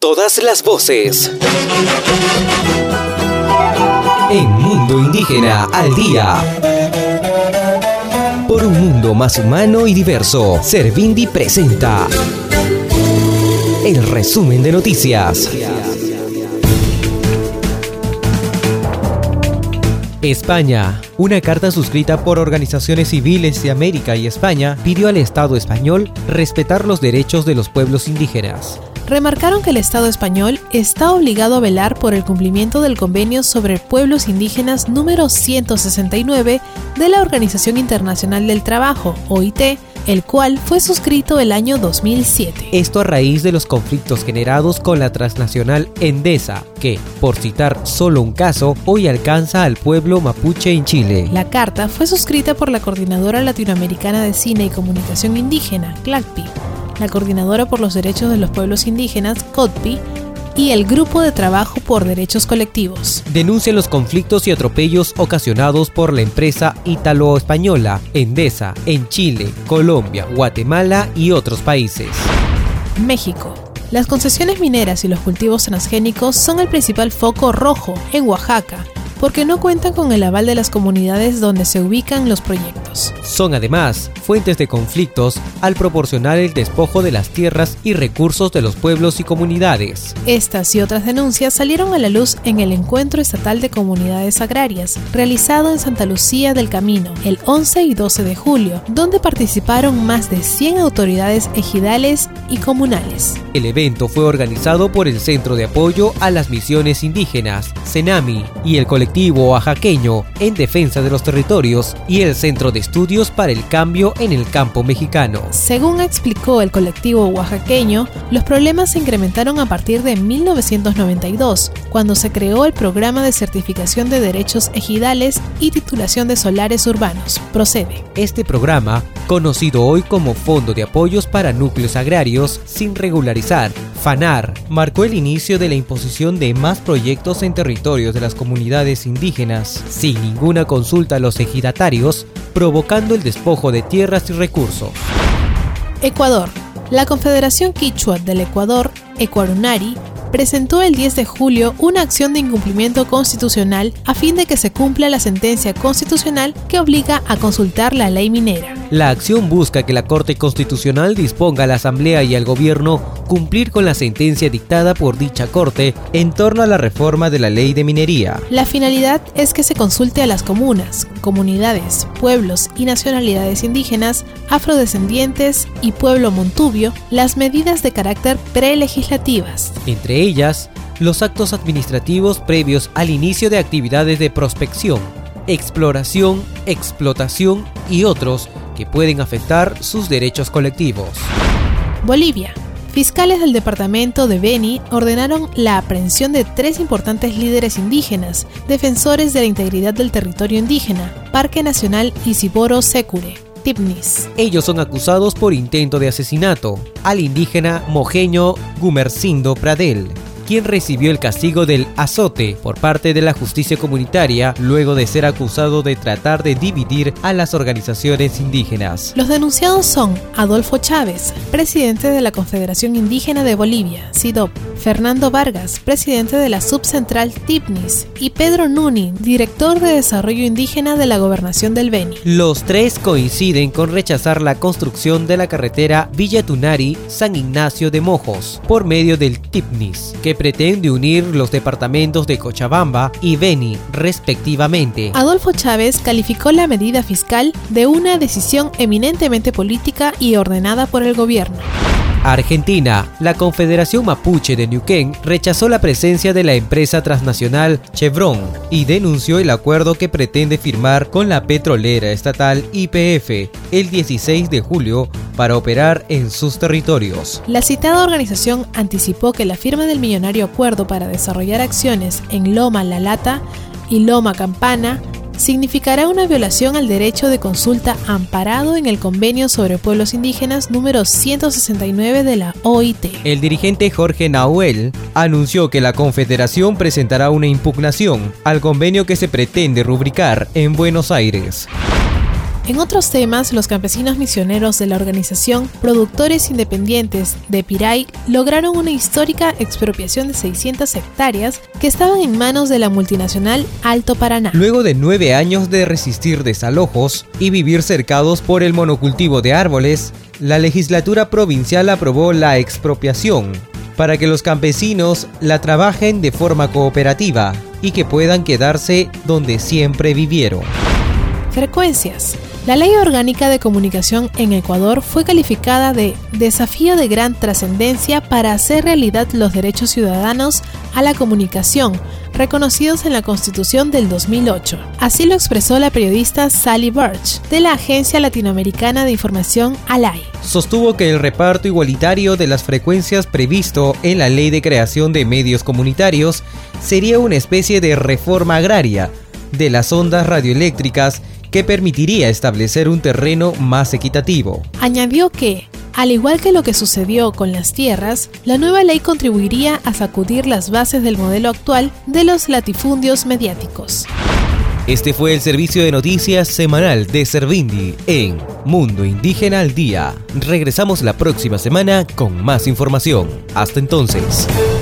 todas las voces. En Mundo Indígena al Día. Por un mundo más humano y diverso, Servindi presenta el resumen de noticias. España. Una carta suscrita por organizaciones civiles de América y España pidió al Estado español respetar los derechos de los pueblos indígenas. Remarcaron que el Estado español está obligado a velar por el cumplimiento del Convenio sobre Pueblos Indígenas número 169 de la Organización Internacional del Trabajo, OIT, el cual fue suscrito el año 2007. Esto a raíz de los conflictos generados con la transnacional Endesa, que, por citar solo un caso, hoy alcanza al pueblo mapuche en Chile. La carta fue suscrita por la Coordinadora Latinoamericana de Cine y Comunicación Indígena, CLACPI, la Coordinadora por los Derechos de los Pueblos Indígenas, CODPI, y el Grupo de Trabajo por Derechos Colectivos. Denuncian los conflictos y atropellos ocasionados por la empresa ítalo-española Endesa en Chile, Colombia, Guatemala y otros países. México. Las concesiones mineras y los cultivos transgénicos son el principal foco rojo en Oaxaca, porque no cuentan con el aval de las comunidades donde se ubican los proyectos. Son además fuentes de conflictos al proporcionar el despojo de las tierras y recursos de los pueblos y comunidades. Estas y otras denuncias salieron a la luz en el Encuentro Estatal de Comunidades Agrarias, realizado en Santa Lucía del Camino, el 11 y 12 de julio, donde participaron más de 100 autoridades ejidales y comunales. El evento fue organizado por el Centro de Apoyo a las Misiones Indígenas, CENAMI, y el colectivo oaxaqueño en defensa de los territorios y el Centro de Estudios para el Cambio en el Campo Mexicano. Según explicó el colectivo oaxaqueño, los problemas se incrementaron a partir de 1992, cuando se creó el Programa de Certificación de Derechos Ejidales y Titulación de Solares Urbanos, PROCEDE. Este programa, conocido hoy como Fondo de Apoyos para Núcleos Agrarios sin Regularizar, FANAR, marcó el inicio de la imposición de más proyectos en territorios de las comunidades indígenas, sin ninguna consulta a los ejidatarios, provocando el despojo de tierras y recursos. Ecuador. La Confederación Quichua del Ecuador, Ecuarunari, presentó el 10 de julio una acción de incumplimiento constitucional a fin de que se cumpla la sentencia constitucional que obliga a consultar la ley minera. La acción busca que la Corte Constitucional disponga a la Asamblea y al Gobierno cumplir con la sentencia dictada por dicha Corte en torno a la reforma de la ley de minería. La finalidad es que se consulte a las comunas, comunidades, pueblos y nacionalidades indígenas, afrodescendientes y pueblo montubio las medidas de carácter prelegislativas. Entre ellas, los actos administrativos previos al inicio de actividades de prospección, exploración, explotación y otros que pueden afectar sus derechos colectivos. Bolivia. Fiscales del departamento de Beni ordenaron la aprehensión de 3 importantes líderes indígenas, defensores de la integridad del territorio indígena, Parque Nacional Isiboro Secure, Tipnis. Ellos son acusados por intento de asesinato al indígena mojeño Gumersindo Pradel, quien recibió el castigo del azote por parte de la justicia comunitaria luego de ser acusado de tratar de dividir a las organizaciones indígenas. Los denunciados son Adolfo Chávez, presidente de la Confederación Indígena de Bolivia, CIDOB, Fernando Vargas, presidente de la Subcentral Tipnis, y Pedro Nuni, director de Desarrollo Indígena de la Gobernación del Beni. Los 3 coinciden con rechazar la construcción de la carretera Villa Tunari-San Ignacio de Mojos por medio del Tipnis, que pretende unir los departamentos de Cochabamba y Beni, respectivamente. Adolfo Chávez calificó la medida fiscal de una decisión eminentemente política y ordenada por el gobierno. Argentina. La Confederación Mapuche de Neuquén rechazó la presencia de la empresa transnacional Chevron y denunció el acuerdo que pretende firmar con la petrolera estatal YPF el 16 de julio para operar en sus territorios. La citada organización anticipó que la firma del millonario acuerdo para desarrollar acciones en Loma La Lata y Loma Campana significará una violación al derecho de consulta amparado en el Convenio sobre Pueblos Indígenas número 169 de la OIT. El dirigente Jorge Nahuel anunció que la Confederación presentará una impugnación al convenio que se pretende rubricar en Buenos Aires. En otros temas, los campesinos misioneros de la organización Productores Independientes de Piray lograron una histórica expropiación de 600 hectáreas que estaban en manos de la multinacional Alto Paraná. Luego de 9 años de resistir desalojos y vivir cercados por el monocultivo de árboles, la legislatura provincial aprobó la expropiación para que los campesinos la trabajen de forma cooperativa y que puedan quedarse donde siempre vivieron. Frecuencias. La Ley Orgánica de Comunicación en Ecuador fue calificada de desafío de gran trascendencia para hacer realidad los derechos ciudadanos a la comunicación, reconocidos en la Constitución del 2008. Así lo expresó la periodista Sally Birch, de la Agencia Latinoamericana de Información ALAI. Sostuvo que el reparto igualitario de las frecuencias previsto en la Ley de Creación de Medios Comunitarios sería una especie de reforma agraria de las ondas radioeléctricas que permitiría establecer un terreno más equitativo. Añadió que, al igual que lo que sucedió con las tierras, la nueva ley contribuiría a sacudir las bases del modelo actual de los latifundios mediáticos. Este fue el servicio de noticias semanal de Servindi en Mundo Indígena al Día. Regresamos la próxima semana con más información. Hasta entonces.